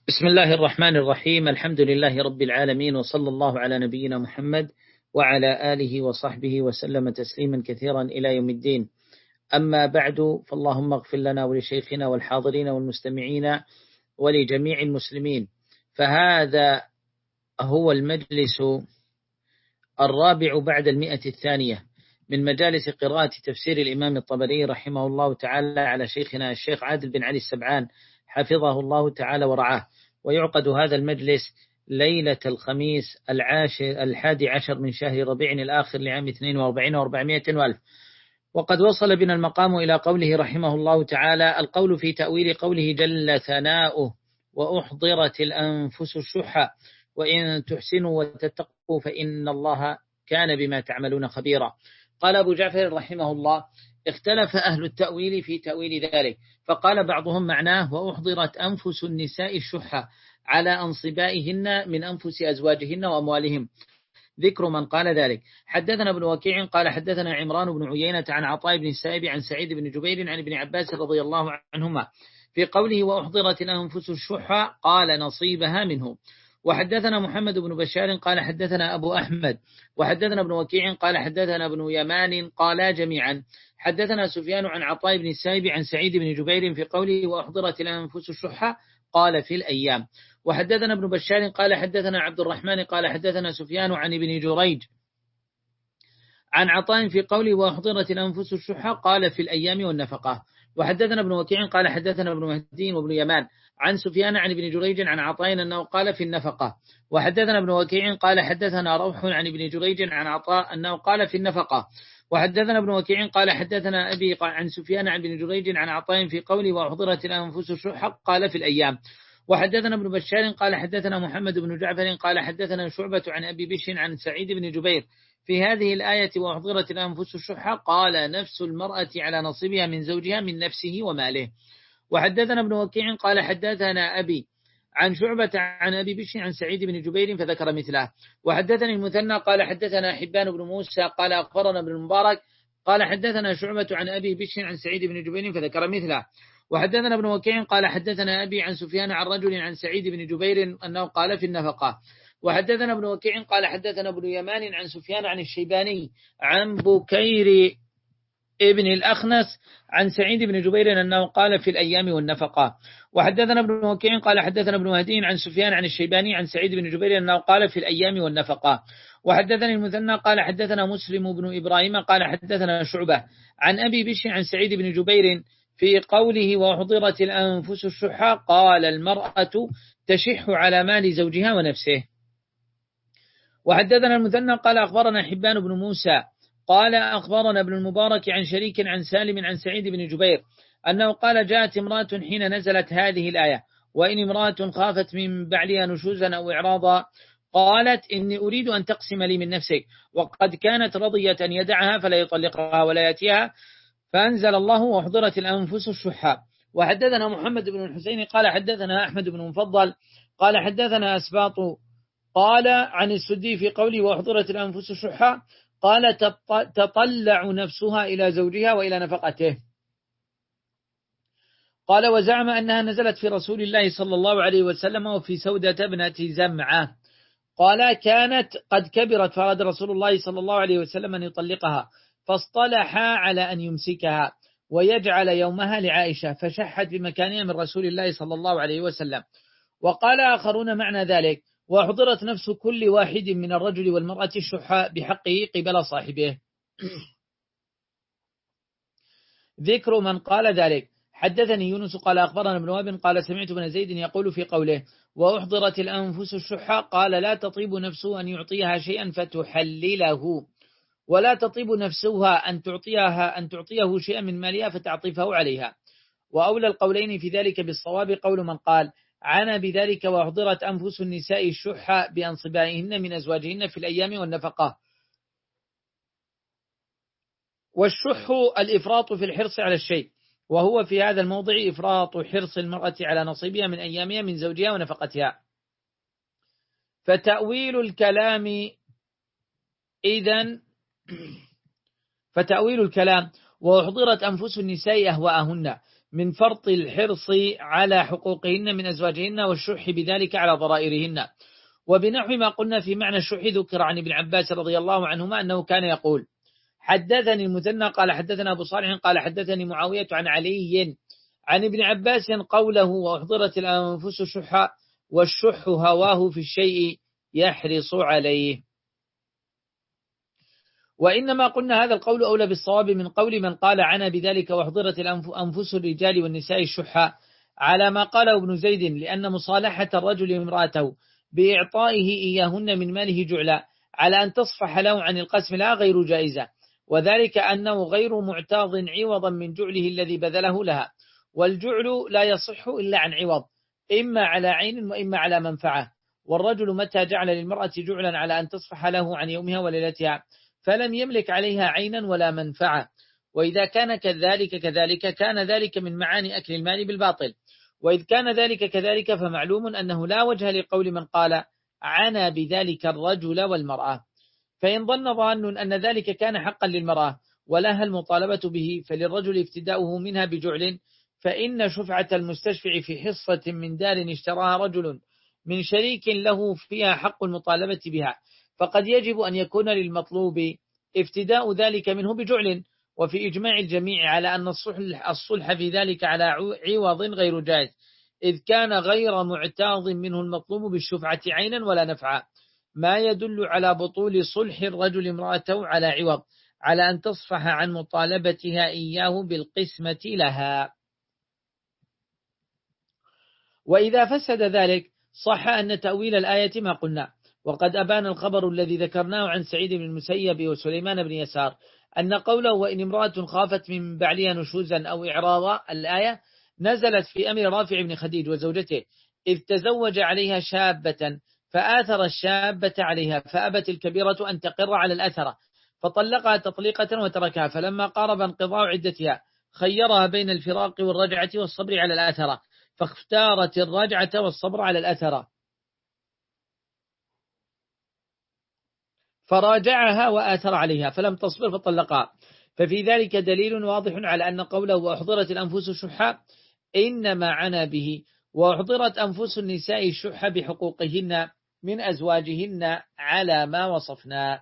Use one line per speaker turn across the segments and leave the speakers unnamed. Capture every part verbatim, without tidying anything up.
بسم الله الرحمن الرحيم. الحمد لله رب العالمين، وصلى الله على نبينا محمد وعلى آله وصحبه وسلم تسليما كثيرا إلى يوم الدين. أما بعد، فاللهم اغفر لنا ولشيخنا والحاضرين والمستمعين ولجميع المسلمين. فهذا هو المجلس الرابع بعد المئة الثانية من مجالس قراءة تفسير الإمام الطبري رحمه الله تعالى على شيخنا الشيخ عادل بن علي السبعان حفظه الله تعالى ورعاه. ويعقد هذا المجلس ليلة الخميس العاشر الحادي عشر من شهر ربيع الآخر لعام اثنين وأربعين وأربعمائة وألف. وقد وصل بنا المقام إلى قوله رحمه الله تعالى: القول في تأويل قوله جل ثناؤه: وأحضرت الأنفس الشح وإن تحسنوا وتتقوا فإن الله كان بما تعملون خبيرا. قال أبو جعفر رحمه الله: اختلف أهل التأويل في تأويل ذلك، فقال بعضهم معناه: وأحضرت أنفس النساء الشح على أنصبائهن من أنفس أزواجهن وأموالهم. ذكر من قال ذلك. حدثنا ابن وكيع قال حدثنا عمران بن عيينة عن عطاء بن السائب عن سعيد بن جبير عن ابن عباس رضي الله عنهما في قوله وأحضرت الأنفس الشح قال نصيبها منه. وحدثنا محمد بن بشار قال حدثنا أبو أحمد وحدثنا ابن وكيع قال حدثنا ابن يمان قالا جميعا حدثنا سفيان عن عطاء بن السائب عن سعيد بن جبير في قوله وأحضرت الأنفس الشح قال في الأيام. وحدثنا ابن بشار قال حدثنا عبد الرحمن قال حدثنا سفيان عن ابن جريج عن عطاء في قوله وأحضرت الأنفس الشح قال في الأيام والنفقة. وحدثنا ابن وكيع قال حدثنا ابن مهدي وابن يمان عن سفيان عن ابن جريج عن عطاء أنه قال في النفقة. وحدثنا ابن وكيع قال حدثنا روح عن ابن جريج عن عطاء أنه قال في النفقة. وحدثنا ابن وكيع قال حدثنا أبي عن سفيان عن ابن جريج عن عطاء في قوله وأحضرت الأنفس الشح قال في الأيام. وحدثنا ابن بشار قال حدثنا محمد بن جعفر قال حدثنا شعبة عن أبي بشر عن سعيد بن جبير في هذه الآية وأحضرت الأنفس الشح قال نفس المرأة على نصيبها من زوجها من نفسه وماله. وحدثنا ابن وكيع قال حدثنا أبي عن شعبة عن أبي بشر عن سعيد بن جبير فذكر مثله. وحدثني المثنى قال حدثنا حبان بن موسى قال أخبرنا ابن المبارك قال حدثنا شعبة عن أبي بشر عن سعيد بن جبير فذكر مثله. وحدثنا ابن وكيع قال حدثنا أبي عن سفيان عن رجل عن سعيد بن جبير أنه قال في النفقة. وحدثنا ابن وكيع قال حدثنا ابن يمان عن سفيان عن الشيباني عن بكير ابن الأخنس عن سعيد بن جبير أنه قال في الأيام والنفقة. وحدثنا ابن وكيع قال حدثنا ابن مهدي عن سفيان عن الشيباني عن سعيد بن جبير أنه قال في الأيام والنفقة. وحدثني المثنى قال حدثنا مسلم بن إبراهيم قال حدثنا شعبة عن أبي بشر عن سعيد بن جبير في قوله وحضرت الأنفس الشح قال المرأة تشح على مال زوجها ونفسه. وحدثنا المثنى قال أخبرنا حبان بن موسى قال أخبرنا ابن المبارك عن شريك عن سالم عن سعيد بن جبير أنه قال جاءت امرأة حين نزلت هذه الآية وإن امرأة خافت من بعلها نشوزا أو إعراضا قالت إني أريد أن تقسم لي من نفسك وقد كانت رضية يدعها فلا يطلقها ولا يأتيها فأنزل الله وأحضرت الأنفس الشح. وحدثنا محمد بن الحسين قال حدثنا أحمد بن مفضل قال حدثنا أسباط قال عن السدي في قوله وأحضرت الأنفس الشح قال تطلع نفسها إلى زوجها وإلى نفقته. قال وزعم أنها نزلت في رسول الله صلى الله عليه وسلم وفي سودة ابنة زمعة قال كانت قد كبرت فأراد رسول الله صلى الله عليه وسلم أن يطلقها فاصطلحا على أن يمسكها ويجعل يومها لعائشة فشحت بمكانها من رسول الله صلى الله عليه وسلم. وقال آخرون معنى ذلك وحضرت نفس كل واحد من الرجل والمرأة الشح بحقه قبل صاحبه. ذكر من قال ذلك. حدثني يونس قال أخبرنا ابن وهب قال سمعت ابن زيد يقول في قوله وأحضرت الأنفس الشح قال لا تطيب نفسه أن يعطيها شيئا فتحلله ولا تطيب نفسها أن تعطيها أن تعطيه شيئا من مالها فتعطفه عليها. وأولى القولين في ذلك بالصواب قول من قال عانى بذلك وأحضرت أنفس النساء الشح بأنصبائهن من أزواجهن في الأيام والنفقة. والشح الإفراط في الحرص على الشيء وهو في هذا الموضع إفراط حرص المرأة على نصيبها من أيامها من زوجها ونفقتها. فتأويل الكلام إذن فتأويل الكلام وأحضرت أنفس النساء أهواءهن من فرط الحرص على حقوقهن من أزواجهن والشح بذلك على ضرائرهن. وبنحو ما قلنا في معنى الشح ذكر عن ابن عباس رضي الله عنهما أنه كان يقول: حدثني المثنى قال حدثنا أبو صالح قال حدثني معاوية عن علي عن ابن عباس قوله: وأحضرت الأنفس شحا، والشح هواه في الشيء يحرص عليه. وإنما قلنا هذا القول أولى بالصواب من قول من قال عنا بذلك: وأحضرت أنفس الرجال والنساء الشحا، على ما قاله ابن زيد، لأن مصالحة الرجل امرأته بإعطائه إياهن من ماله جعلا على أن تصفح له عن القسم لا غير جائزة، وذلك أنه غير معتاض عوضا من جعله الذي بذله لها، والجعل لا يصح إلا عن عوض، إما على عين وإما على منفعة. والرجل متى جعل للمرأة جعلا على أن تصفح له عن يومها وليلتها فلم يملك عليها عينا ولا منفعة، وإذا كان كذلك كذلك كان ذلك من معاني أكل المال بالباطل. وإذ كان ذلك كذلك فمعلوم أنه لا وجه لقول من قال عنا بذلك الرجل والمرأة. فإن ظن ظان أن ذلك كان حقا للمرأة ولها المطالبة به، فللرجل افتداؤه منها بجعل، فإن شفعة المستشفع في حصة من دار اشتراها رجل من شريك له فيها حق المطالبة بها، فقد يجب أن يكون للمطلوب افتداء ذلك منه بجعل. وفي إجماع الجميع على أن الصلح, الصلح في ذلك على عوض غير جائز، إذ كان غير معتاض منه المطلوب بالشفعة عينا ولا نفعا، ما يدل على بطول صلح الرجل امرأته على عوض على أن تصفح عن مطالبتها إياه بالقسمة لها. وإذا فسد ذلك صح أن تأويل الآية ما قلنا. وقد أبان الخبر الذي ذكرناه عن سعيد بن المسيب وسليمان بن يسار أن قوله: وإن امرأة خافت من بعلها نشوزا أو إعراضا، الآية نزلت في أمر رافع بن خديج وزوجته، إذ تزوج عليها شابة فآثر الشابة عليها، فأبت الكبيرة أن تقر على الأثرة فطلقها تطليقة وتركها، فلما قارب انقضاء عدتها خيرها بين الفراق والرجعة والصبر على الأثرة، فاختارت الرجعة والصبر على الأثرة فراجعها وآثر عليها فلم تصبر فطلقها. ففي ذلك دليل واضح على أن قوله: وأحضرت الأنفس الشح إنما عنا به وأحضرت أنفس النساء الشح بحقوقهن من أزواجهن على ما وصفنا.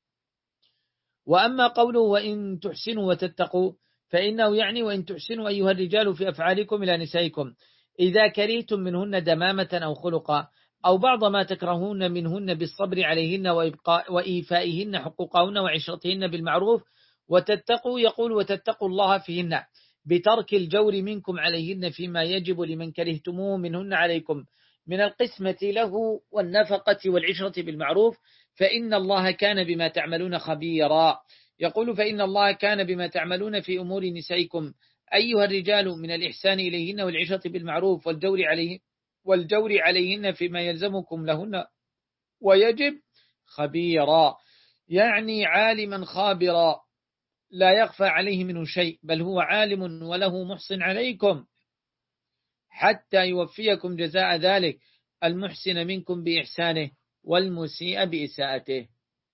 وأما قوله: وإن تحسنوا وتتقوا، فإنه يعني وإن تحسنوا أيها الرجال في أفعالكم إلى نسائكم، إذا كرهتم منهن دمامة أو خلقا أو بعض ما تكرهون منهن بالصبر عليهن وإيفائهن حقوقهن وعشرتهن بالمعروف، وتتقوا يقول: وتتقوا الله فيهن بترك الجور منكم عليهن فيما يجب لمن كرهتموه منهن عليكم من القسمة له والنفقة والعشرة بالمعروف، فإن الله كان بما تعملون خبيرا. يقول: فإن الله كان بما تعملون في أمور نسائكم أيها الرجال من الإحسان إليهن والعشرة بالمعروف والجور عليه والجور عليهن فيما يلزمكم لهن ويجب خبيرا، يعني عالما خابرا لا يخفى عليه منه شيء، بل هو عالم وله محسن عليكم حتى يوفيكم جزاء ذلك المحسن منكم بإحسانه والمسيء بإساءته.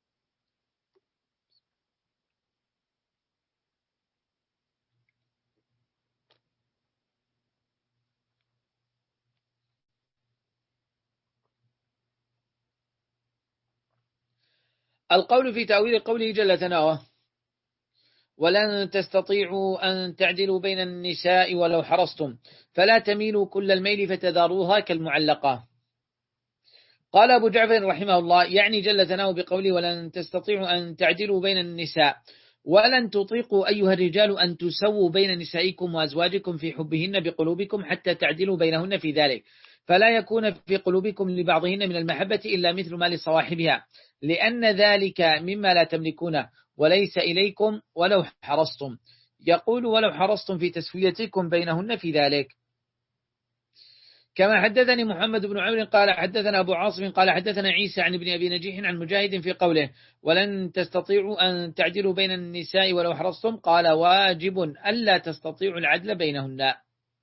القول في تأويل قوله جل ثناؤه: ولن تستطيعوا أن تعدلوا بين النساء ولو حرصتم فلا تميلوا كل الميل فتذروها كالمعلقة. قال أبو جعفر رحمه الله: يعني جل ثناؤه بقوله: ولن تستطيعوا أن تعدلوا بين النساء، ولن تطيقوا أيها الرجال أن تسووا بين نسائكم وأزواجكم في حبهن بقلوبكم حتى تعدلوا بينهن في ذلك، فلا يكون في قلوبكم لبعضهن من المحبة إلا مثل ما لصواحبها، لأن ذلك مما لا تملكونه وليس إليكم ولو حرصتم. يقول: ولو حرصتم في تسويتكم بينهن في ذلك. كما حدثني محمد بن عمرو قال حدثنا أبو عاصم قال حدثنا عيسى عن ابن أبي نجيح عن مجاهد في قوله: ولن تستطيعوا أن تعدلوا بين النساء ولو حرصتم، قال: واجب ألا تستطيعوا العدل بينهن.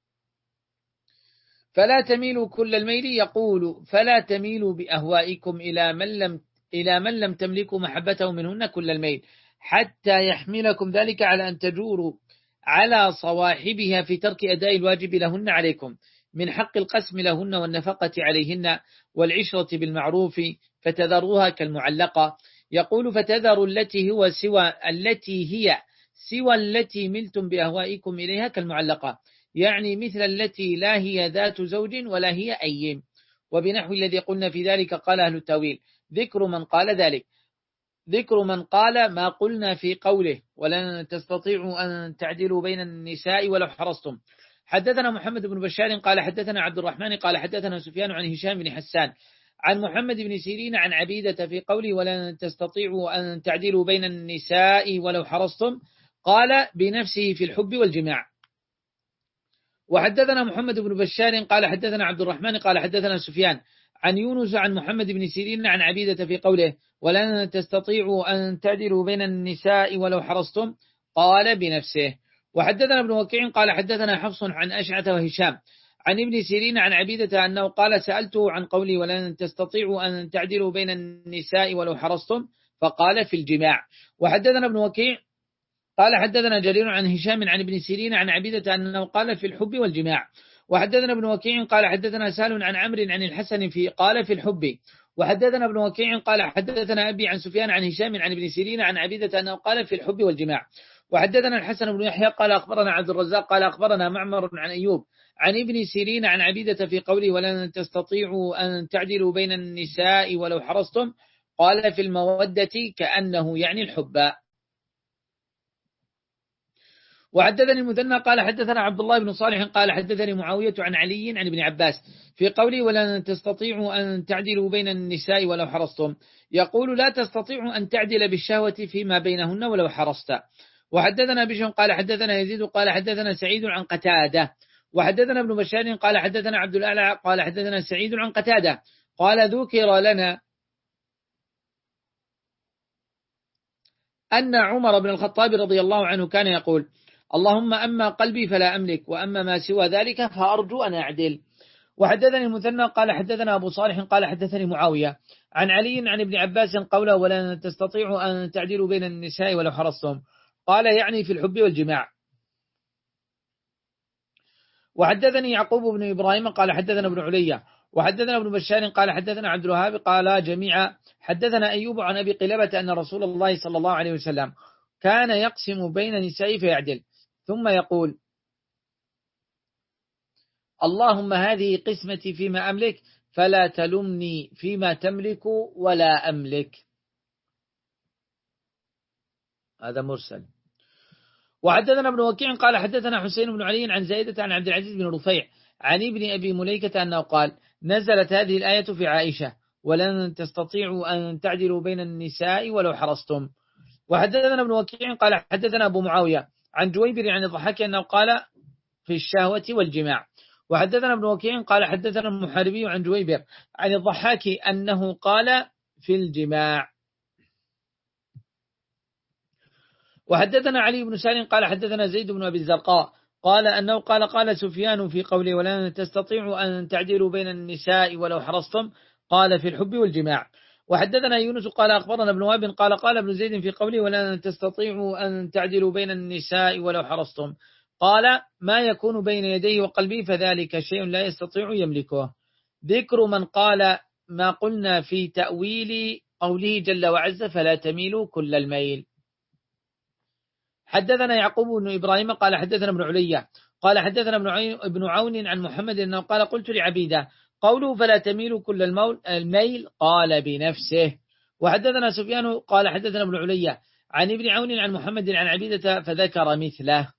فلا تميلوا كل الميل، يقول: فلا تميلوا بأهوائكم إلى من لم إلى من لم تملكوا محبته منهن كل الميل، حتى يحملكم ذلك على أن تجوروا على صواحبها في ترك أداء الواجب لهن عليكم من حق القسم لهن والنفقة عليهن والعشرة بالمعروف فتذروها كالمعلقة. يقول فتذروا التي هو سوى التي هي سوى التي ملتم بأهوائكم إليها كالمعلقة، يعني مثل التي لا هي ذات زوج ولا هي أيم. وبنحو الذي قلنا في ذلك قال أهل التاويل ذكر من قال ذلك ذكر من قال ما قلنا في قوله ولن تستطيعوا أن تعدلوا بين النساء ولو حرصتم. حدثنا محمد بن بشار قال حدثنا عبد الرحمن قال حدثنا سفيان عن هشام بن حسان عن محمد بن سيرين عن عبيدة في قوله ولن تستطيعوا أن تعدلوا بين النساء ولو حرصتم قال بنفسه في الحب والجماع. وحدثنا محمد بن بشار قال حدثنا عبد الرحمن قال حدثنا سفيان عن يونس عن محمد بن سيرين عن عبيدة في قوله ولن تستطيعوا أن تعدلوا بين النساء ولو حرصتم قال بنفسه. وحدثنا ابن وكيع قال حدثنا حفص عن أشعث وهشام عن ابن سيرين عن عبيدة أنه قال سألته عن قولي ولن تستطيعوا أن تعدلوا بين النساء ولو حرصتم فقال في الجماع. وحدثنا ابن وكيع قال حدثنا جرير عن هشام عن ابن سيرين عن عبيدة أنه قال في الحب والجماع. وحدثنا ابن وكيع قال حدثنا سهل عن عمرو عن الحسن في قال في الحب. وحدثنا ابن وكيع قال حدثنا أبي عن سفيان عن هشام عن ابن سيرين عن عبيدة أنه قال في الحب والجماع. وحدثنا الحسن بن يحيى قال أخبرنا عبد الرزاق قال أخبرنا معمر عن أيوب عن ابن سيرين عن عبيدة في قوله ولن تستطيعوا أن تعدلوا بين النساء ولو حرصتم قال في المودة كأنه يعني الحب. وحدثني المثنى قال حدثنا عبد الله بن صالح قال حدثني معاوية عن علي عن ابن عباس في قوله ولن تستطيعوا أن تعدلوا بين النساء ولو حرصتم يقول لا تستطيعوا أن تعدل بالشهوة فيما بينهن ولو حرصت. وحدثنا بشر قال حدثنا يزيد قال حدثنا سعيد عن قتادة. وحدثنا ابن بشار قال حدثنا عبد الأعلى قال حدثنا سعيد عن قتادة قال ذكر لنا أن عمر بن الخطاب رضي الله عنه كان يقول اللهم أما قلبي فلا أملك وأما ما سوى ذلك فأرجو أن أعدل. وحدثني المثنى قال حدثنا أبو صالح قال حدثني معاوية عن علي عن ابن عباس قوله ولن تستطيعوا أن تعدلوا بين النساء ولو حرصتم قال يعني في الحب والجماع. وحدثني يعقوب بن إبراهيم قال حدثنا ابن عليا وحدثنا ابن بشار قال حدثنا عبد الوهاب قال جميعا حدثنا أيوب عن أبي قلابة أن رسول الله صلى الله عليه وسلم كان يقسم بين نسائه فيعدل ثم يقول اللهم هذه قسمتي فيما أملك فلا تلمني فيما تملك ولا أملك. هذا مرسل. وحدثنا ابن وكيع قال حدثنا حسين بن علي عن زائدة عن عبد العزيز بن رفيع عن ابن أبي مليكة أنه قال نزلت هذه الآية في عائشة ولن تستطيعوا أن تعدلوا بين النساء ولو حرصتم. وحدثنا ابن وكيع قال حدثنا أبو معاوية عن جويبر عن الضحاك أنه قال في الشهوة والجماع. وحدثنا ابن وكيع قال حدثنا المحاربي عن جويبر عن الضحاك أنه قال في الجماع. وحدثنا علي بن سالم قال حدثنا زيد بن أبي الزرقاء قال أنه قال قال سفيان في قوله ولن تستطيعوا أن تعدلوا بين النساء ولو حرصتم قال في الحب والجماع. وحدثنا يونس قال أخبرنا ابن وهب قال قال ابن زيد في قوله ولن تستطيعوا أن تعدلوا بين النساء ولو حرصتم قال ما يكون بين يديه وقلبه فذلك شيء لا يستطيع يملكه. ذكر من قال ما قلنا في تأويل قوله جل وعز فلا تميلوا كل الميل. حدثنا يعقوب بن إبراهيم قال حدثنا ابن عليا قال حدثنا ابن عون عن محمد أنه قال قلت لعبيدة قوله فلا تميلوا كل الميل قال بنفسه. وحدثنا سفيان قال حدثنا ابن عليا عن ابن عون عن محمد عن عبيدة فذكر مثله.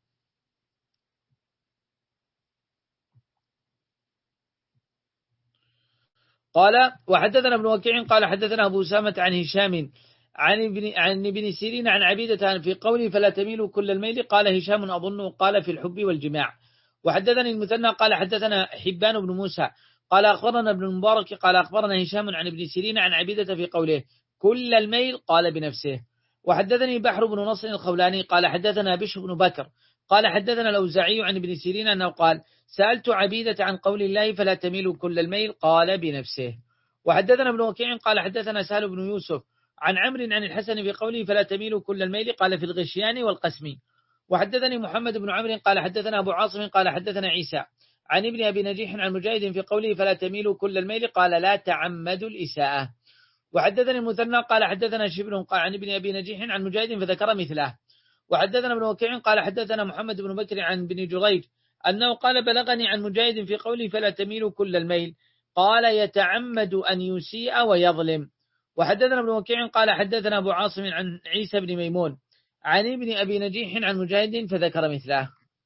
قال وحدثنا ابن وكيع قال حدثنا أبو أسامة عن هشام عن ابن عن ابن سيرين عن عبيدة في قوله فلا تميلوا كل الميل قال هشام أظنه قال في الحب والجماع. وحدثني المثنى قال حدثنا حبان بن موسى قال أخبرنا ابن المبارك قال أخبرنا هشام عن ابن سيرين عن عبيدة في قوله كل الميل قال بنفسه. وحدثني بحر بن نصر الخولاني قال حدثنا بشر بن بكر قال حدثنا الأوزاعي عن ابن سيرين أنه قال سألت عبيدة عن قول الله فلا تميلوا كل الميل قال بنفسه. وحدثنا ابن وكيع قال حدثنا سهل بن يوسف عن عمرو عن الحسن في قوله فلا تميلوا كل الميل قال في الغشيان والقسم. وحدثني محمد بن عمرو قال حدثنا أبو عاصم قال حدثنا عيسى عن ابن أبي نجيح عن مجاهد في قوله فلا تميلوا كل الميل قال لا تعمدوا الإساءة. وحدثني المثنى قال حدثنا شبل قال عن ابن أبي نجيح عن مجاهد فذكر مثله. وحدثنا ابن وكيع قال حدثنا محمد بن بكر عن بن جريج أنه قال بلغني عن مجاهد في قوله فلا تميلوا كل الميل قال يتعمد أن يسيء ويظلم. وحدثنا ابن وكيع قال حدثنا أبو عاصم عن عيسى بن ميمون عن ابن أبي نجيح عن مجاهد فذكر مثله.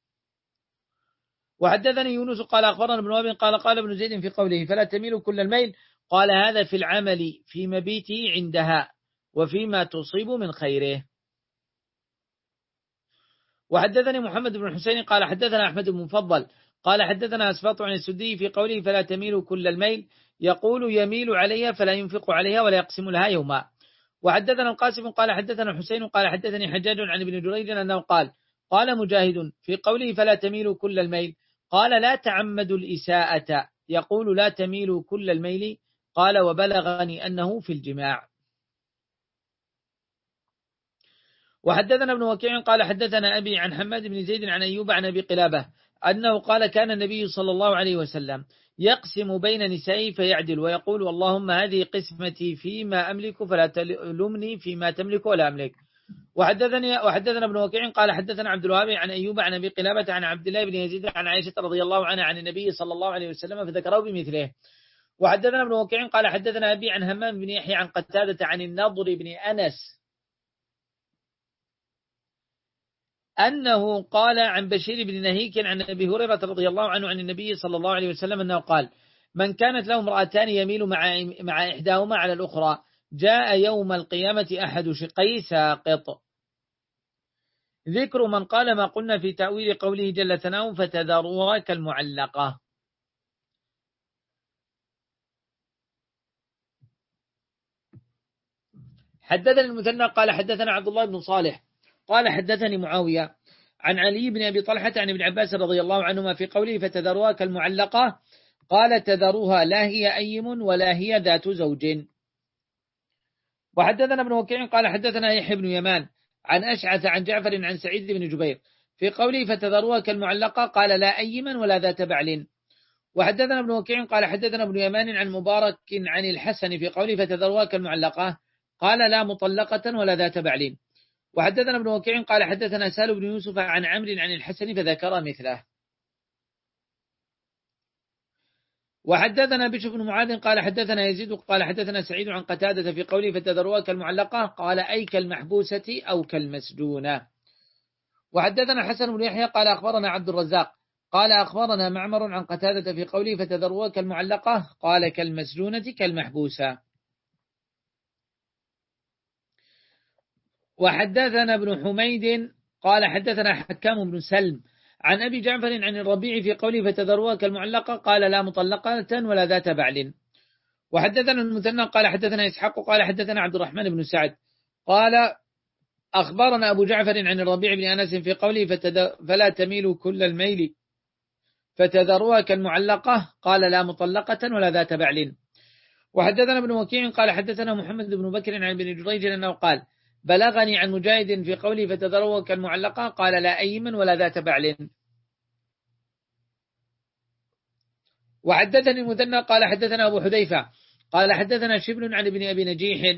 وحدثني يونس قال أخبرنا ابن وهب قال قال ابن زيد في قوله فلا تميلوا كل الميل قال هذا في العمل في مبيته عندها وفيما تصيب من خيره. وحدثني محمد بن حسين قال حدثنا أحمد بن مفضل قال حدثنا أسباط عن السدي في قوله فلا تميلوا كل الميل يقول يميل عليها فلا ينفق عليها ولا يقسم لها يوما. وحدثنا القاسم قال حدثنا الحسين قال حدثني حجاج عن ابن جريج أنه قال قال مجاهد في قوله فلا تميلوا كل الميل قال لا تعمدوا الإساءة يقول لا تميلوا كل الميل قال وبلغني أنه في الجماع. وحدثنا ابن وكيع قال حدثنا أبي عن حماد بن زيد عن أيوب عن أبي قلابة أنه قال كان النبي صلى الله عليه وسلم يقسم بين نسائه فيعدل ويقول اللهم هذه قسمتي فيما أملك فلا تلمني فيما تملك ولا أملك. وحدثني وحدثنا ابن وكيع قال حدثنا عبد الوهاب عن أيوب عن أبي قلابة عن عبد الله بن يزيد عن عائشة رضي الله عنها عن النبي صلى الله عليه وسلم فذكره بمثله. وحدثنا ابن وكيع قال حدثنا أبي عن همام بن يحيى عن قتادة عن النضر بن أنس أنه قال عن بشير بن نهيك عن أبي هريرة رضي الله عنه عن النبي صلى الله عليه وسلم أنه قال من كانت له امرأتان يميل مع مع إحداهما على الأخرى جاء يوم القيامة أحد شقي ساقط. ذكر من قال ما قلنا في تأويل قوله جل ثناؤه فتذروها كالمعلقة. حدثنا المثنى قال حدثنا عبد الله بن صالح قال حدثني معاوية عن علي بن أبي طلحة عن ابن عباس رضي الله عنهما في قوله فتذروها كالمعلقة قال تذروها لا هي أيم ولا هي ذات زوج. وحدثنا ابن وكيع قال حدثنا يحيى بن يمان عن أشعث عن جعفر عن سعيد بن جبير في قوله فتذروها كالمعلقة قال لا أيما ولا ذات بعل. وحدثنا ابن وكيع قال حدثنا ابن يمان عن مبارك عن الحسن في قوله فتذروها كالمعلقة قال لا مطلقة ولا ذات بعل. وحدثنا ابن وكيع قال حدثنا سال بن يوسف عن عمرو عن الحسن فذكر مثله. وحدثنا بشر بن معاذ قال حدثنا يزيد قال حدثنا سعيد عن قتادة في قوله فتذروها كالمعلقة قال أي كالمحبوسة أو كالمسجونة. وحدثنا حسن بن يحيى قال أخبرنا عبد الرزاق قال أخبرنا معمر عن قتادة في قوله فتذروها كالمعلقة قال كالمسجونة كالمحبوسة. وحدثنا ابن حميد قال حدثنا حكام بن سلم عن أبي جعفر عن الربيع في قوله فتذروها كالمعلقة قال لا مطلقة ولا ذات بعل. وحدثنا المثنى قال حدثنا إسحاق قال حدثنا عبد الرحمن بن سعد قال أخبرنا أبو جعفر عن الربيع بن أنس في قوله فلا تميلوا كل الميل فتذروها كالمعلقة قال لا مطلقة ولا ذات بعل. وحدثنا ابن وكيع قال حدثنا محمد بن بكر عن ابن جريج أنه قال بلغني عن مجاهد في قوله فتذروها كالمعلقة قال لا أيمن ولا ذات بعل. وحدثني المثنى قال حدثنا أبو حذيفة قال حدثنا شبل عن ابن أبي نجيح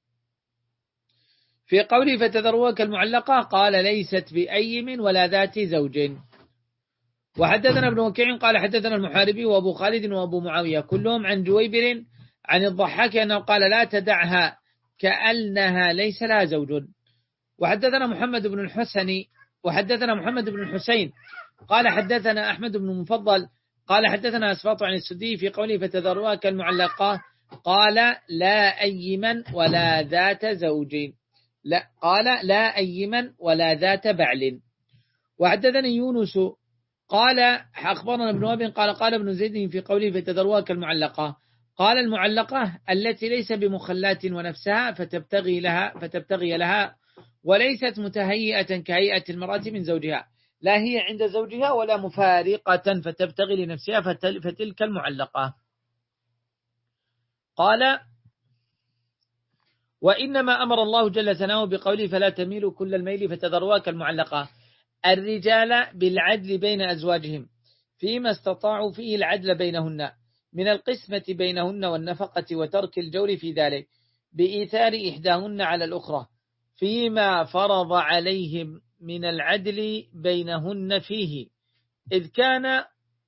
في قوله فتذروها كالمعلقة قال ليست بأيم ولا ذات زوج. وحدثنا ابن وكيع قال حدثنا المحاربي وأبو خالد وأبو معاوية كلهم عن جويبر عن الضحاك أنه قال لا تدعها كأنها ليس لها زوج. وحدثنا محمد بن الحسن وحدثنا محمد بن الحسين قال حدثنا أحمد بن مفضل قال حدثنا أسباط عن السدي في قوله فتذروها كالمعلقة قال لا أيمن ولا ذات زوج لا قال لا أيمن ولا ذات بعل. وحدثني يونس قال أخبرنا ابن وهب قال قال ابن زيد في قوله فتذروها كالمعلقة قال المعلقة التي ليس بمخلات ونفسها فتبتغي لها فتبتغي لها وليست متهيئة كهيئة المرأة من زوجها لا هي عند زوجها ولا مفارقة فتبتغي لنفسها فتلك المعلقة. قال وإنما أمر الله جل ثناؤه بقوله فلا تميلوا كل الميل فتذروها كالمعلقة الرجال بالعدل بين أزواجهم فيما استطاعوا فيه العدل بينهن من القسمة بينهن والنفقة وترك الجور في ذلك بإيثار إحداهن على الأخرى فيما فرض عليهم من العدل بينهن فيه إذ كان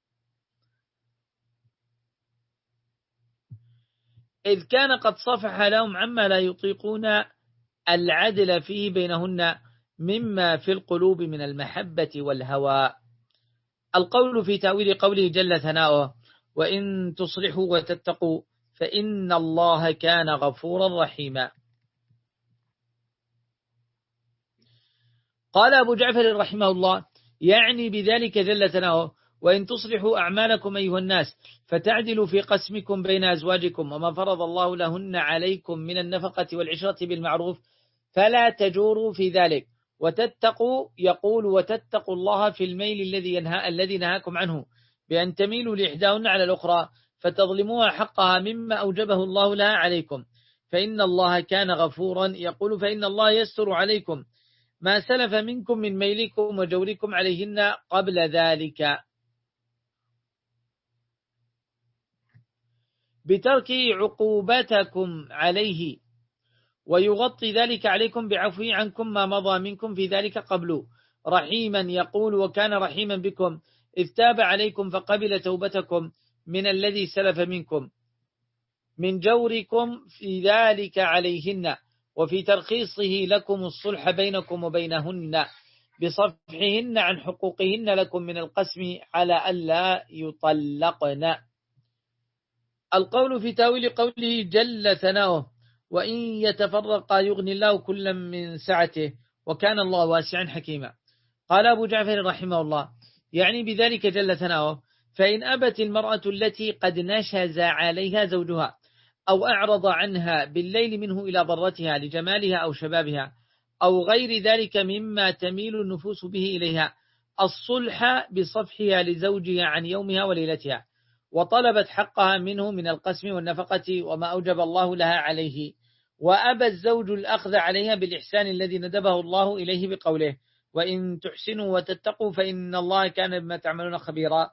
إذ كان قد صفح لهم عما لا يطيقون العدل فيه بينهن مما في القلوب من المحبة والهوى. القول في تأويل قوله جل ثناؤه وإن تصلحوا وتتقوا فإن الله كان غفورا رحيما. قال أبو جعفر رحمه الله يعني بذلك جل ثناؤه وإن تصلحوا أعمالكم أيها الناس فتعدلوا في قسمكم بين أزواجكم وما فرض الله لهن عليكم من النفقة والعشرة بالمعروف فلا تجوروا في ذلك وتتقوا يقول وتتقوا الله في الميل الذي ينهى الذي نهاكم عنه بأن تميلوا لإحداهن على الأخرى فتظلموها حقها مما أوجبه الله لها عليكم فإن الله كان غفورا. يقول فإن الله يستر عليكم ما سلف منكم من ميلكم وجوركم عليهن قبل ذلك بترك عقوبتكم عليه ويغطي ذلك عليكم بعفوه عنكم ما مضى منكم في ذلك قبل رحيما. يقول وكان رحيما بكم إذ تاب عليكم فقبل توبتكم من الذي سلف منكم من جوركم في ذلك عليهن وفي ترخيصه لكم الصلح بينكم وبينهن بصفحهن عن حقوقهن لكم من القسم على ألا يطلقن. القول في تاويل قوله جل ثناؤه وإن يتفرقا يغني الله كلا من سعته وكان الله واسعا حكيما. قال أبو جعفر رحمه الله يعني بذلك جل ثناؤه فإن أبت المرأة التي قد نشز عليها زوجها أو أعرض عنها بالليل منه إلى ضرتها لجمالها أو شبابها أو غير ذلك مما تميل النفوس به إليها الصلح بصفحها لزوجها عن يومها وليلتها وطلبت حقها منه من القسم والنفقة وما أوجب الله لها عليه وأبى الزوج الأخذ عليها بالإحسان الذي ندبه الله إليه بقوله وإن تحسنوا وتتقوا فإن الله كان بما تعملون خبيرا.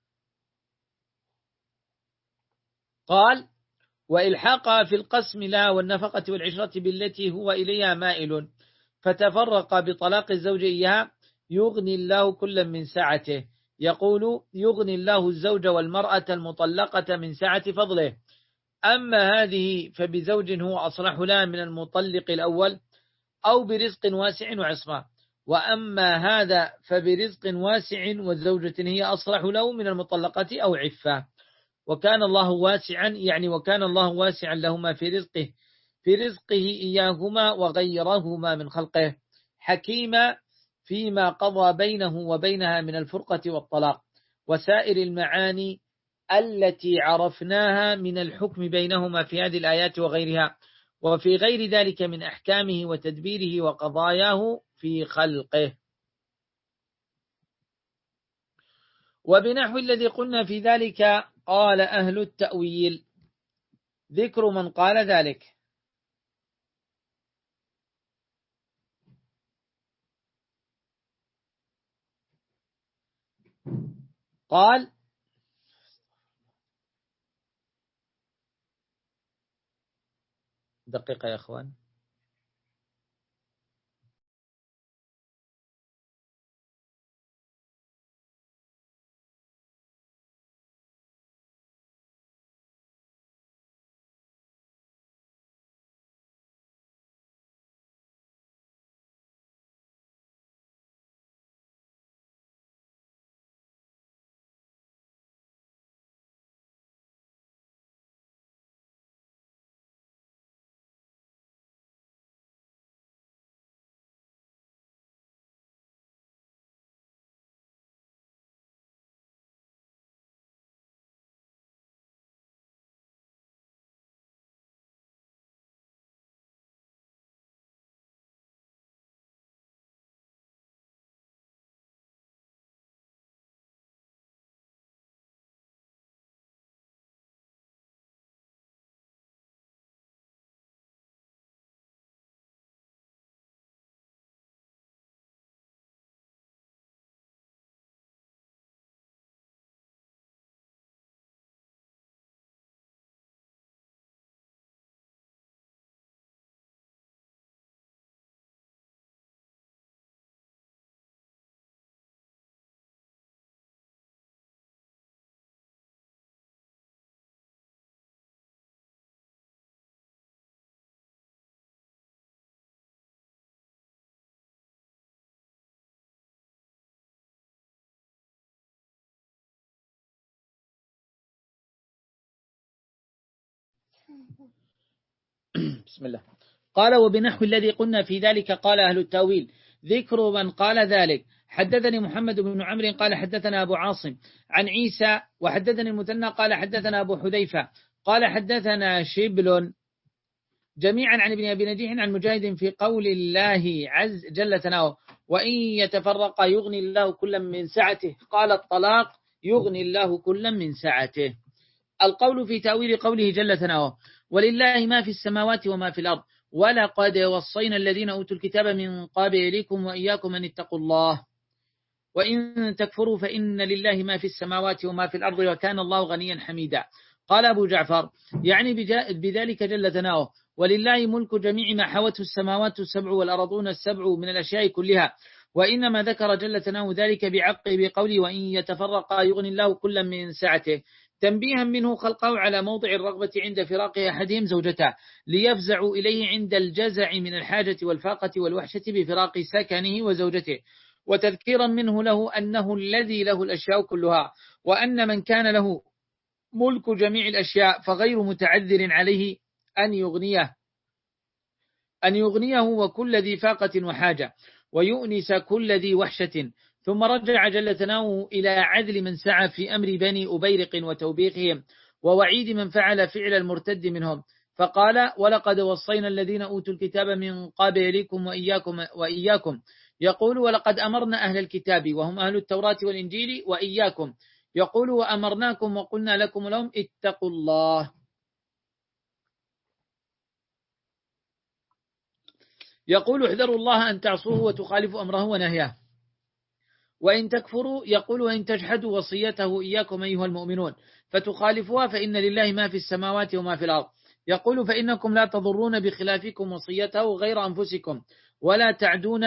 قال وإلحاقها في القسم لها والنفقة والعشرة بالتي هو إليها مائل فتفرق بطلاق الزوج إياها يغني الله كلا من سعته. يقول يغني الله الزوج والمرأة المطلقة من سعة فضله أما هذه فبزوج هو أصلح لها من المطلق الأول أو برزق واسع وعصمة وأما هذا فبرزق واسع والزوجة هي أصلح له من المطلقة أو عفة وكان الله واسعا يعني وكان الله واسعا لهما في رزقه في رزقه إياهما وغيرهما من خلقه حكيما فيما قضى بينه وبينها من الفرقة والطلاق وسائر المعاني التي عرفناها من الحكم بينهما في هذه الآيات وغيرها وفي غير ذلك من أحكامه وتدبيره وقضاياه في خلقه. وبنحو الذي قلنا في ذلك قال أهل التأويل ذكر من قال ذلك. قال دقيقة يا أخوان بسم الله. قال وبنحو الذي قلنا في ذلك قال أهل التأويل ذكر من قال ذلك. حدثني محمد بن عمرو قال حدثنا أبو عاصم عن عيسى وحدثني المثنى قال حدثنا أبو حذيفة قال حدثنا شبل جميعا عن ابن أبي نجيح عن مجاهد في قول الله عز جل ثناؤه وإن يتفرق يغني الله كلا من سعته. قال الطلاق يغني الله كلا من سعته. القول في تأويل قوله جل ثناؤه ولله ما في السماوات وما في الأرض ولقد وصينا الذين أوتوا الكتاب من قبلكم وإياكم أن اتقوا الله وإن تكفروا فإن لله ما في السماوات وما في الأرض وكان الله غنيا حميدا. قال أبو جعفر يعني بذلك جل ثناؤه ولله ملك جميع ما حوته السماوات السبع والأرضون السبع من الأشياء كلها وإنما ذكر جل ثناؤه ذلك بعقه بقوله وإن يتفرقا يغني الله كلا من سعته تنبيها منه خلقه على موضع الرغبة عند فراق أحدهم زوجته ليفزعوا إليه عند الجزع من الحاجة والفاقة والوحشة بفراق سكنه وزوجته وتذكيرا منه له أنه الذي له الأشياء كلها وأن من كان له ملك جميع الأشياء فغير متعذر عليه أن يغنيه أن يغنيه وكل ذي فاقة وحاجة ويؤنس كل ذي وحشة. ثم رجع جل ثناؤه إلى عدل من سعى في أمر بني أبيرق وتوبيخهم ووعيد من فعل فعل المرتد منهم فقال ولقد وصينا الذين أوتوا الكتاب من قبلكم وإياكم, وإياكم يقول ولقد أمرنا أهل الكتاب وهم أهل التوراة والإنجيل وإياكم يقول وأمرناكم وقلنا لكم لهم اتقوا الله يقول احذروا الله أن تعصوه وتخالفوا أمره ونهيه وإن تكفروا يقول وإن تجحدوا وصيته إياكم أيها المؤمنون فتخالفوها فإن لله ما في السماوات وما في الأرض يقول فإنكم لا تضرون بخلافكم وصيته غير أنفسكم ولا تعدون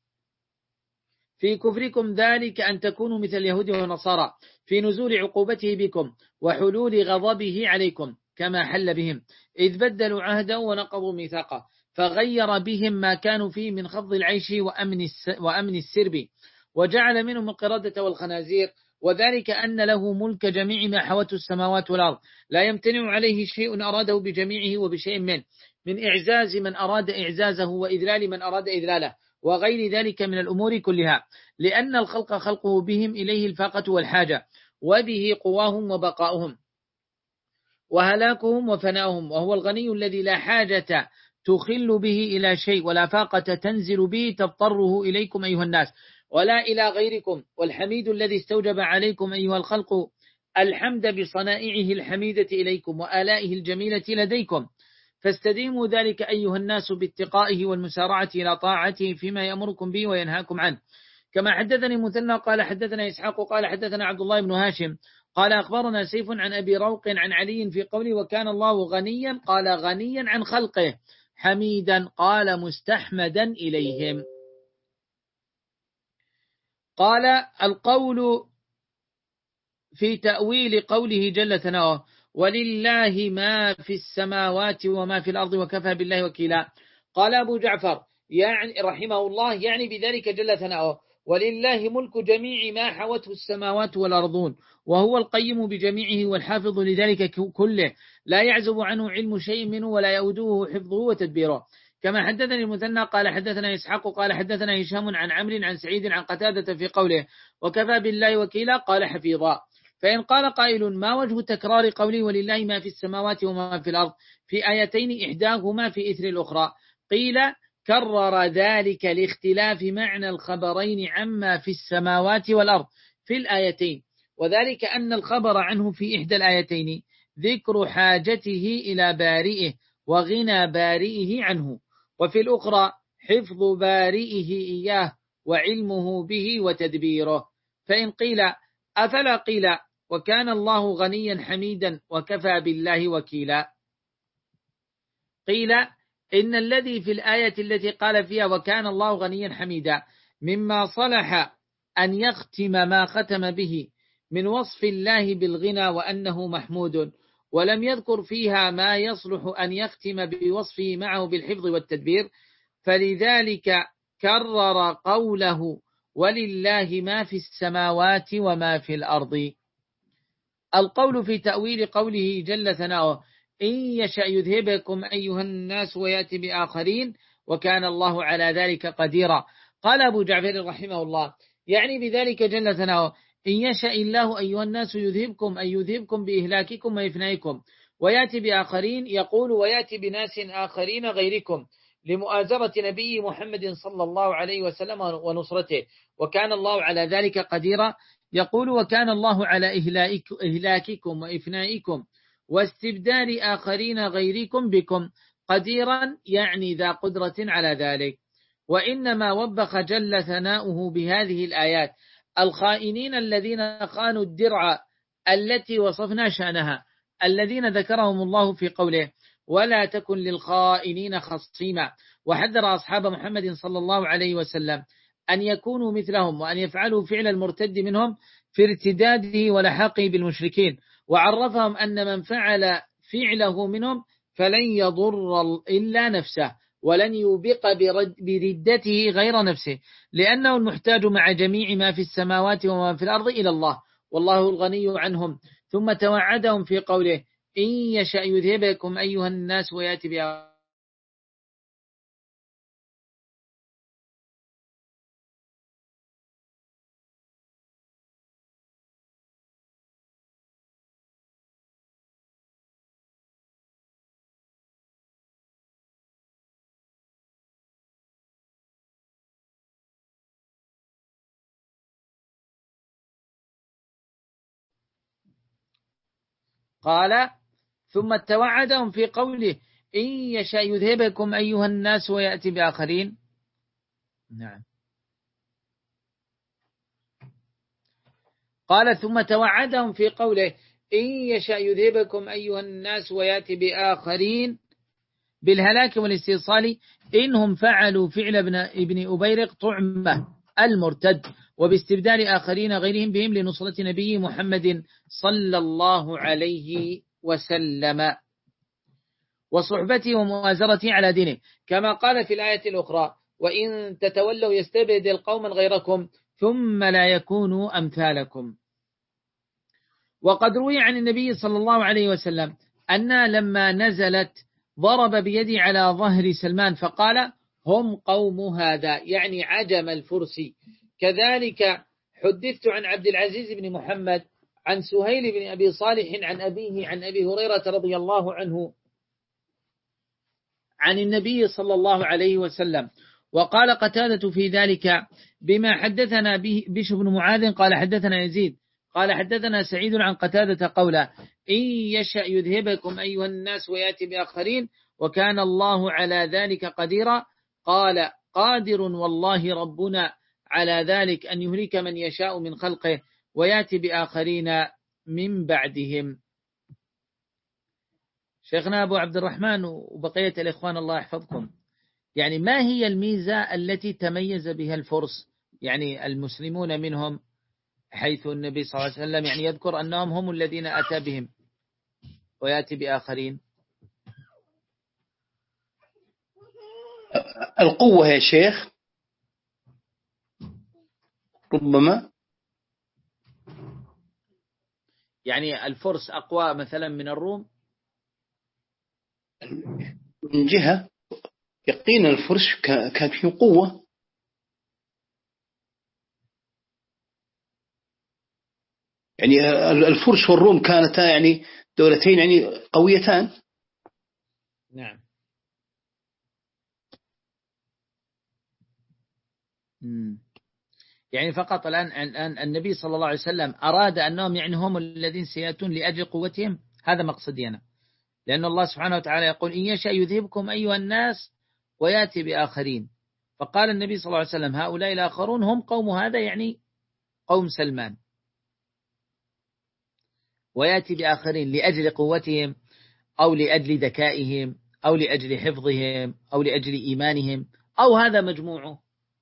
في كفركم ذلك أن تكونوا مثل اليهود والنصارى في نزول عقوبته بكم وحلول غضبه عليكم كما حل بهم إذ بدلوا عهده ونقضوا ميثاقه فغير بهم ما كانوا فيه من خفض العيش وأمن, وأمن السرب وجعل منهم القردة والخنازير وذلك أن له ملك جميع ما حوته السماوات والأرض لا يمتنع عليه شيء أراده بجميعه وبشيء منه من إعزاز من أراد إعزازه وإذلال من أراد إذلاله وغير ذلك من الأمور كلها لأن الخلق خلقه بهم إليه الفاقة والحاجة وبه قواهم وبقاؤهم وهلاكهم وفناؤهم وهو الغني الذي لا حاجة تخل به إلى شيء ولا فاقة تنزل به تضطره إليكم أيها الناس ولا إلى غيركم والحميد الذي استوجب عليكم أيها الخلق الحمد بصنائعه الحميدة إليكم وآلائه الجميلة لديكم فاستديموا ذلك أيها الناس باتقائه والمسارعة إلى طاعته فيما يأمركم به وينهاكم عنه كما حدثني مثنى قال حدثنا إسحاق قال حدثنا عبد الله بن هاشم قال أخبرنا سيف عن أبي روق عن علي في قوله وكان الله غنيا قال غنيا عن خلقه حميدا قال مستحمدا إليهم. قال القول في تأويل قوله جل ثناؤه ولله ما في السماوات وما في الأرض وكفى بالله وكيلا. قال أبو جعفر يعني رحمه الله يعني بذلك جل ثناؤه ولله ملك جميع ما حوته السماوات والأرضون وهو القيم بجميعه والحافظ لذلك كله لا يعزب عنه علم شيء منه ولا يؤوده حفظه وتدبيره كما حدثني المثنى قال حدثنا إسحاق قال حدثنا هشام عن عمرو عن سعيد عن قتادة في قوله وكفى بالله وكيلا قال حفيظا. فإن قال قائل ما وجه تكرار قوله ولله ما في السماوات وما في الأرض في آيتين إحداهما في إثر الأخرى قيل كرر ذلك لاختلاف معنى الخبرين عما في السماوات والأرض في الآيتين وذلك أن الخبر عنه في إحدى الآيتين ذكر حاجته إلى بارئه وغنى بارئه عنه وفي الأخرى حفظ بارئه إياه وعلمه به وتدبيره. فإن قيل أفلا قيل وكان الله غنيا حميدا وكفى بالله وكيلا قيل إن الذي في الآية التي قال فيها وكان الله غنيا حميدا مما صلح أن يختم ما ختم به من وصف الله بالغنى وأنه محمود ولم يذكر فيها ما يصلح أن يختم بوصفه معه بالحفظ والتدبير فلذلك كرر قوله ولله ما في السماوات وما في الأرض. القول في تأويل قوله جل ثناؤه إن يشأ يذهبكم أيها الناس ويأتي بآخرين وكان الله على ذلك قديرا. قال أبو جعفر رحمه الله يعني بذلك جل ثناؤه إن يشأ الله أيها الناس يذهبكم أي يذهبكم بإهلاككم وإفنائكم ويأتي بآخرين، يقول ويأتي بناس آخرين غيركم لمؤازرة نبي محمد صلى الله عليه وسلم ونصرته وكان الله على ذلك قديرا. يقول وكان الله على إهلاككم وإفنائكم واستبدال آخرين غيركم بكم قديرا، يعني ذا قدرة على ذلك. وإنما وبخ جل ثناؤه بهذه الآيات الخائنين الذين خانوا الدرع التي وصفنا شأنها الذين ذكرهم الله في قوله ولا تكن للخائنين خصيما، وحذر أصحاب محمد صلى الله عليه وسلم أن يكونوا مثلهم وأن يفعلوا فعل المرتد منهم في ارتداده ولحاقه بالمشركين، وعرفهم أن من فعل فعله منهم فلن يضر إلا نفسه ولن يوبق بردته غير نفسه، لأنه المحتاج مع جميع ما في السماوات وما في الأرض إلى الله والله الغني عنهم. ثم توعدهم في قوله إن يشأ يذهبكم أيها الناس ويأتي بآخرين. قال ثم توعدهم في قوله إن يشأ يذهبكم أيها الناس ويأتي بآخرين. نعم. قال ثم توعدهم في قوله إن يشأ يذهبكم أيها الناس ويأتي بآخرين بالهلاك والاستيصال إنهم فعلوا فعل ابن, ابن أبيرق طعمة المرتد وباستبدال آخرين غيرهم بهم لنصرة نبي محمد صلى الله عليه وسلم وصحبته ومؤازرته على دينه، كما قال في الآية الأخرى وإن تتولوا يستبدل قوما غيركم ثم لا يكونوا أمثالكم. وقد روي عن النبي صلى الله عليه وسلم أن لما نزلت ضرب بيدي على ظهر سلمان فقال هم قوم هذا، يعني عجم الفرسي. كذلك حدثت عن عبد العزيز بن محمد عن سهيل بن أبي صالح عن أبيه عن أبي هريرة رضي الله عنه عن النبي صلى الله عليه وسلم. وقال قتادة في ذلك بما حدثنا به بشر بن معاذ قال حدثنا يزيد قال حدثنا سعيد عن قتادة قولا إن يشأ يذهبكم أيها الناس ويأتي بآخرين وكان الله على ذلك قديرا. قال قادر والله ربنا على ذلك أن يهلك من يشاء من خلقه ويأتي بآخرين من بعدهم. شيخنا أبو عبد الرحمن وبقية الإخوان الله يحفظكم، يعني ما هي الميزة التي تميز بها الفرس يعني المسلمون منهم، حيث النبي صلى الله عليه وسلم يعني يذكر أنهم هم الذين أتى بهم ويأتي بآخرين؟
القوة يا شيخ ربما،
يعني الفرس أقوى مثلا من الروم
من جهة يقينا الفرس كان فيه قوة، يعني الفرس والروم كانتا يعني دولتين يعني قويتان.
نعم. يعني فقط الآن الآن النبي صلى الله عليه وسلم أراد أنهم يعني هم الذين سيأتون لأجل قوتهم، هذا مقصدي أنا، لأن الله سبحانه وتعالى يقول إن يشاء يذهبكم أيها الناس ويأتي بآخرين، فقال النبي صلى الله عليه وسلم هؤلاء الآخرون هم قوم هذا يعني قوم سلمان، ويأتي بآخرين لأجل قوتهم أو لأجل ذكائهم أو لأجل حفظهم أو لأجل إيمانهم أو هذا مجموعه.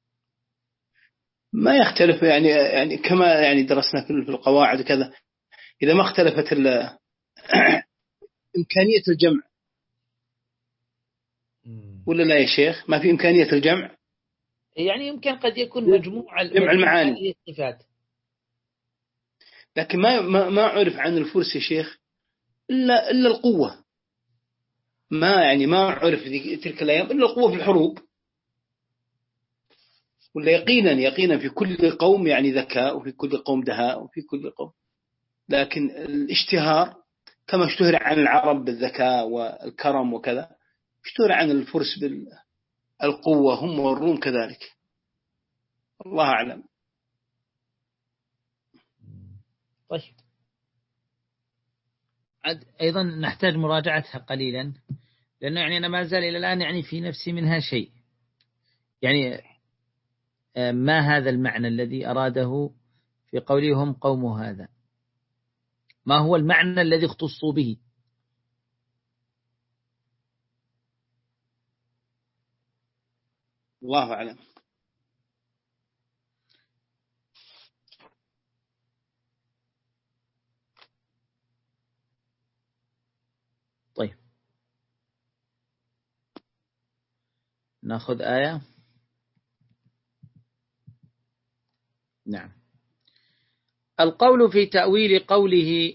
ما يختلف يعني يعني كما يعني درسنا في القواعد كذا، إذا ما اختلفت إمكانية الجمع ولا لا يا شيخ؟ ما في إمكانية الجمع،
يعني يمكن قد يكون مجموع
جمع المعاني،
الصفات،
لكن ما ما ما عرف عن الفرس يا شيخ إلا إلا القوة. ما يعني ما عرف تلك الأيام إلا القوة في الحروب، ولا يقينا يقينا في كل قوم يعني ذكاء، وفي كل قوم دهاء، وفي كل قوم، لكن الاشتهار كما اشتهر عن العرب بالذكاء والكرم وكذا، اشتهر عن الفرس بالقوة هم والروم كذلك. الله أعلم.
طيب أيضا نحتاج مراجعتها قليلا، لأنه يعني أنا ما زال إلى الآن يعني في نفسي منها شيء، يعني ما هذا المعنى الذي أراده في قولهم قوم هذا، ما هو المعنى الذي اختصوا به؟
الله أعلم.
طيب نأخذ آية. نعم. القول في تأويل قوله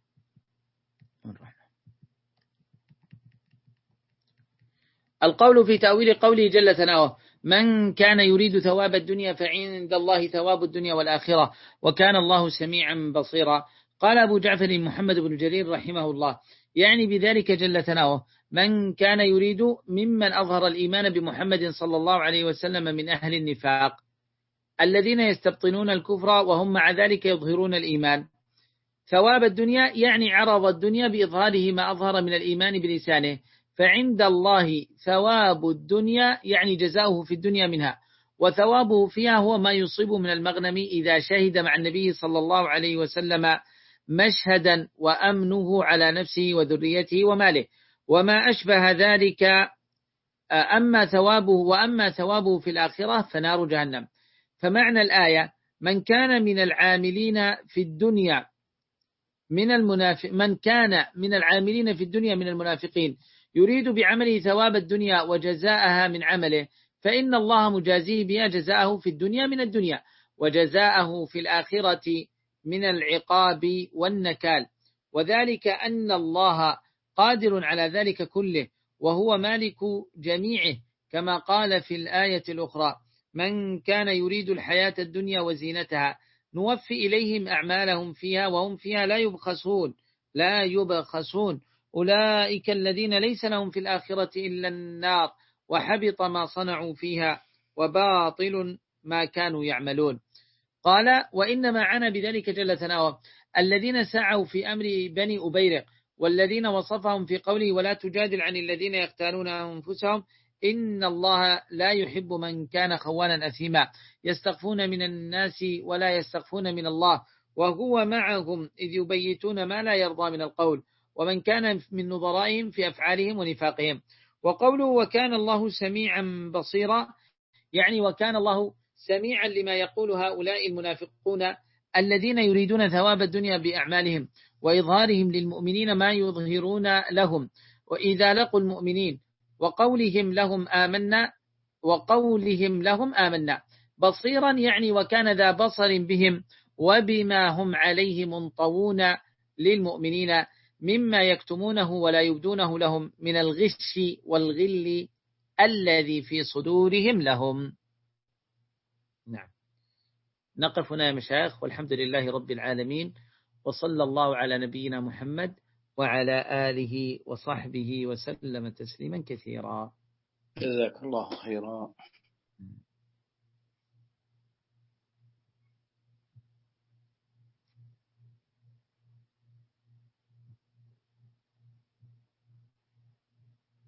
القول في تأويل قوله جل ثناؤه: من كان يريد ثواب الدنيا فعند الله ثواب الدنيا والآخرة وكان الله سميعا بصيرا. قال أبو جعفر محمد بن جرير رحمه الله: يعني بذلك جل ثناؤه من كان يريد ممن أظهر الإيمان بمحمد صلى الله عليه وسلم من أهل النفاق الذين يستبطنون الكفر وهم مع ذلك يظهرون الإيمان. ثواب الدنيا يعني عرض الدنيا بإظهاره ما أظهر من الإيمان بلسانه، فعند الله ثواب الدنيا يعني جزاؤه في الدنيا منها، وثوابه فيها هو ما يصيب من المغنم إذا شهد مع النبي صلى الله عليه وسلم مشهدا وأمنه على نفسه وذريته وماله وما أشبه ذلك. أما ثوابه وأما ثوابه في الآخرة فنار جهنم. فمعنى الآية: من كان من العاملين في الدنيا من المنافق من كان من العاملين في الدنيا من المنافقين يريد بعمله ثواب الدنيا وجزاءها من عمله، فإن الله مجازيه بها جزاءه في الدنيا من الدنيا وجزاءه في الآخرة من العقاب والنكال، وذلك أن الله قادر على ذلك كله وهو مالك جميعه، كما قال في الآية الأخرى: من كان يريد الحياة الدنيا وزينتها نوفي إليهم أعمالهم فيها وهم فيها لا يبخسون لا يبخسون أولئك الذين ليس لهم في الآخرة إلا النار وحبط ما صنعوا فيها وباطل ما كانوا يعملون. قال: وإنما عنا بذلك جل ثناؤه الذين سعوا في أمر بني أبيرق، والذين وصفهم في قوله: ولا تجادل عن الذين يختانون أنفسهم إن الله لا يحب من كان خوانا أثيما يستخفون من الناس ولا يستخفون من الله وهو معهم إذ يبيتون ما لا يرضى من القول، ومن كان من نظرائهم في أفعالهم ونفاقهم. وقوله: وكان الله سميعا بصيرا، يعني وكان الله سميعا لما يقول هؤلاء المنافقون الذين يريدون ثواب الدنيا بأعمالهم وإظهارهم للمؤمنين ما يظهرون لهم وإذا لقوا المؤمنين وقولهم لهم آمنا وقولهم لهم آمنا بصيرا، يعني وكان ذا بصر بهم وبما هم عليه منطوون للمؤمنين مما يكتمونه ولا يبدونه لهم من الغش والغل الذي في صدورهم لهم. نعم. نقف هنا يا مشايخ، والحمد لله رب العالمين، وصلى الله على نبينا محمد وعلى آله وصحبه وسلم تسليما كثيرا.
جزاك الله خيرا.